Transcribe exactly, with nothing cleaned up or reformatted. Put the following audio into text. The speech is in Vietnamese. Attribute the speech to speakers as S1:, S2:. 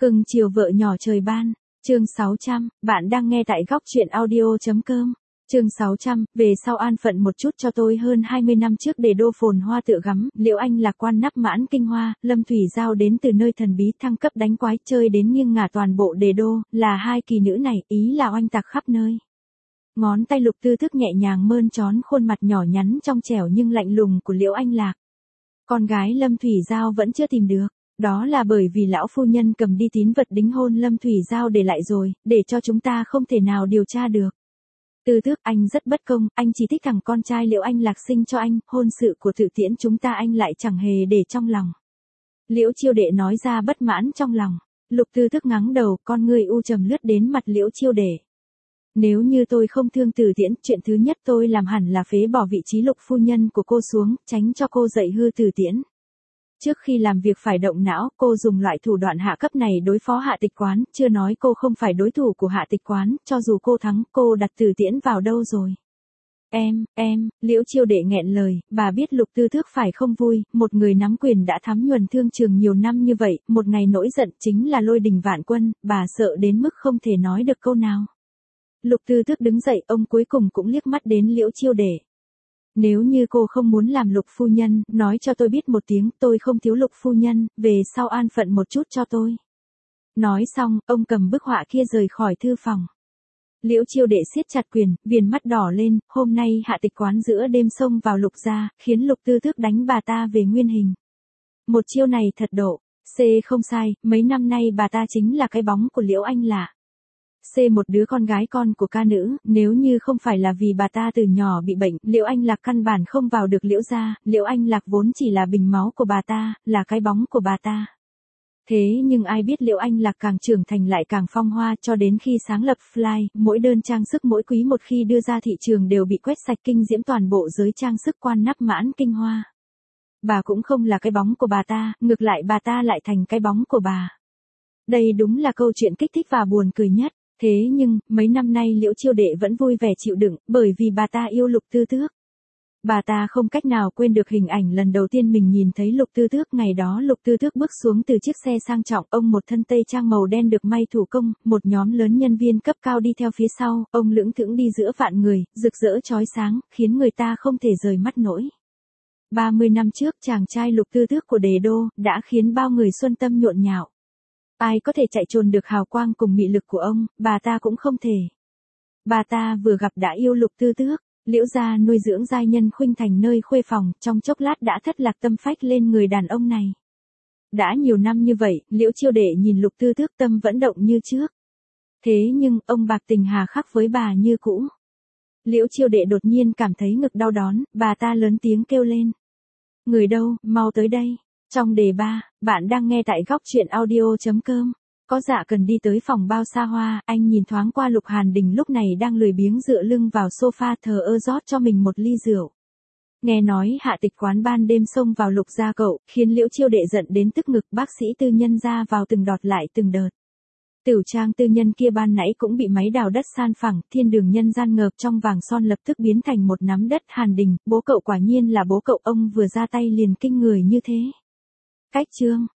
S1: Cưng chiều vợ nhỏ trời ban, chương sáu trăm, bạn đang nghe tại góc truyện audio.com. Chương sáu trăm, về sau an phận một chút cho tôi. Hơn hai mươi năm trước để đô phồn hoa tựa gắm, Liễu Anh Lạc quan nắp mãn kinh hoa, Lâm Thủy Giao đến từ nơi thần bí thăng cấp đánh quái chơi đến nghiêng ngả toàn bộ đề đô, là hai kỳ nữ này, ý là oanh tạc khắp nơi. Ngón tay Lục Tư Thức nhẹ nhàng mơn trón khuôn mặt nhỏ nhắn trong trẻo nhưng lạnh lùng của Liễu Anh Lạc. Con gái Lâm Thủy Giao vẫn chưa tìm được. Đó là bởi vì lão phu nhân cầm đi tín vật đính hôn Lâm Thủy Giao để lại rồi, để cho chúng ta không thể nào điều tra được. Tư Tước, anh rất bất công, anh chỉ thích thằng con trai Liễu Anh Lạc sinh cho anh, hôn sự của Tự Tiễn chúng ta anh lại chẳng hề để trong lòng. Liễu Chiêu Đệ nói ra bất mãn trong lòng. Lục Tư Thức ngắng đầu, con ngươi u trầm lướt đến mặt Liễu Chiêu Đệ. Nếu như tôi không thương Tự Tiễn, chuyện thứ nhất tôi làm hẳn là phế bỏ vị trí Lục phu nhân của cô xuống, tránh cho cô dạy hư Tự Tiễn. Trước khi làm việc phải động não, cô dùng loại thủ đoạn hạ cấp này đối phó Hạ Tịch Quán, chưa nói cô không phải đối thủ của Hạ Tịch Quán, cho dù cô thắng, cô đặt Tự Tiễn vào đâu rồi? Em, em, Liễu Chiêu Đệ nghẹn lời, bà biết Lục Tư Thức phải không vui, một người nắm quyền đã thắm nhuần thương trường nhiều năm như vậy, một ngày nổi giận chính là lôi đình vạn quân, bà sợ đến mức không thể nói được câu nào. Lục Tư Thức đứng dậy, ông cuối cùng cũng liếc mắt đến Liễu Chiêu Đệ. Nếu như cô không muốn làm Lục phu nhân, nói cho tôi biết một tiếng, tôi không thiếu Lục phu nhân, về sau an phận một chút cho tôi. Nói xong, ông cầm bức họa kia rời khỏi thư phòng. Liễu Chiêu Đệ siết chặt quyền, viền mắt đỏ lên, hôm nay Hạ Tịch Quán giữa đêm xông vào Lục gia, khiến Lục Tư Thức đánh bà ta về nguyên hình. Một chiêu này thật độ. C không sai, mấy năm nay bà ta chính là cái bóng của Liễu Anh Lạc. C một đứa con gái con của ca nữ, nếu như không phải là vì bà ta từ nhỏ bị bệnh, Liễu Anh Lạc căn bản không vào được Liễu gia, Liễu Anh Lạc vốn chỉ là bình máu của bà ta, là cái bóng của bà ta. Thế nhưng ai biết Liễu Anh Lạc càng trưởng thành lại càng phong hoa, cho đến khi sáng lập Fly, mỗi đơn trang sức mỗi quý một khi đưa ra thị trường đều bị quét sạch kinh diễm toàn bộ giới trang sức quan nắp mãn kinh hoa. Bà cũng không là cái bóng của bà ta, ngược lại bà ta lại thành cái bóng của bà. Đây đúng là câu chuyện kích thích và buồn cười nhất. Thế nhưng, mấy năm nay Liễu Chiêu Đệ vẫn vui vẻ chịu đựng, bởi vì bà ta yêu Lục Tư Tước. Bà ta không cách nào quên được hình ảnh lần đầu tiên mình nhìn thấy Lục Tư Tước. Ngày đó Lục Tư Tước bước xuống từ chiếc xe sang trọng, ông một thân tây trang màu đen được may thủ công, một nhóm lớn nhân viên cấp cao đi theo phía sau, ông lững thững đi giữa vạn người, rực rỡ chói sáng, khiến người ta không thể rời mắt nổi. ba mươi năm trước chàng trai Lục Tư Tước của Đề Đô, đã khiến bao người xuân tâm nhộn nhạo. Ai có thể chạy trốn được hào quang cùng mị lực của ông, bà ta cũng không thể. Bà ta vừa gặp đã yêu Lục Tư Tước, Liễu gia nuôi dưỡng giai nhân khuynh thành nơi khuê phòng, trong chốc lát đã thất lạc tâm phách lên người đàn ông này. Đã nhiều năm như vậy, Liễu Chiêu Đệ nhìn Lục Tư Tước tâm vẫn động như trước. Thế nhưng, ông bạc tình hà khắc với bà như cũ. Liễu Chiêu Đệ đột nhiên cảm thấy ngực đau đón, bà ta lớn tiếng kêu lên. Người đâu, mau tới đây. Trong đề ba, bạn đang nghe tại góc truyện audio.com. Có dạ cần đi tới phòng bao xa hoa, anh nhìn thoáng qua Lục Hàn Đình lúc này đang lười biếng dựa lưng vào sofa thờ ơ rót cho mình một ly rượu. Nghe nói Hạ Tịch Quán ban đêm xông vào Lục gia cậu, khiến Liễu Chiêu Đệ giận đến tức ngực, bác sĩ tư nhân ra vào từng đọt lại từng đợt. Tiểu trang tư nhân kia ban nãy cũng bị máy đào đất san phẳng, thiên đường nhân gian ngợp trong vàng son lập tức biến thành một nắm đất. Hàn Đình, bố cậu quả nhiên là bố cậu, ông vừa ra tay liền kinh người như thế. Cách chương,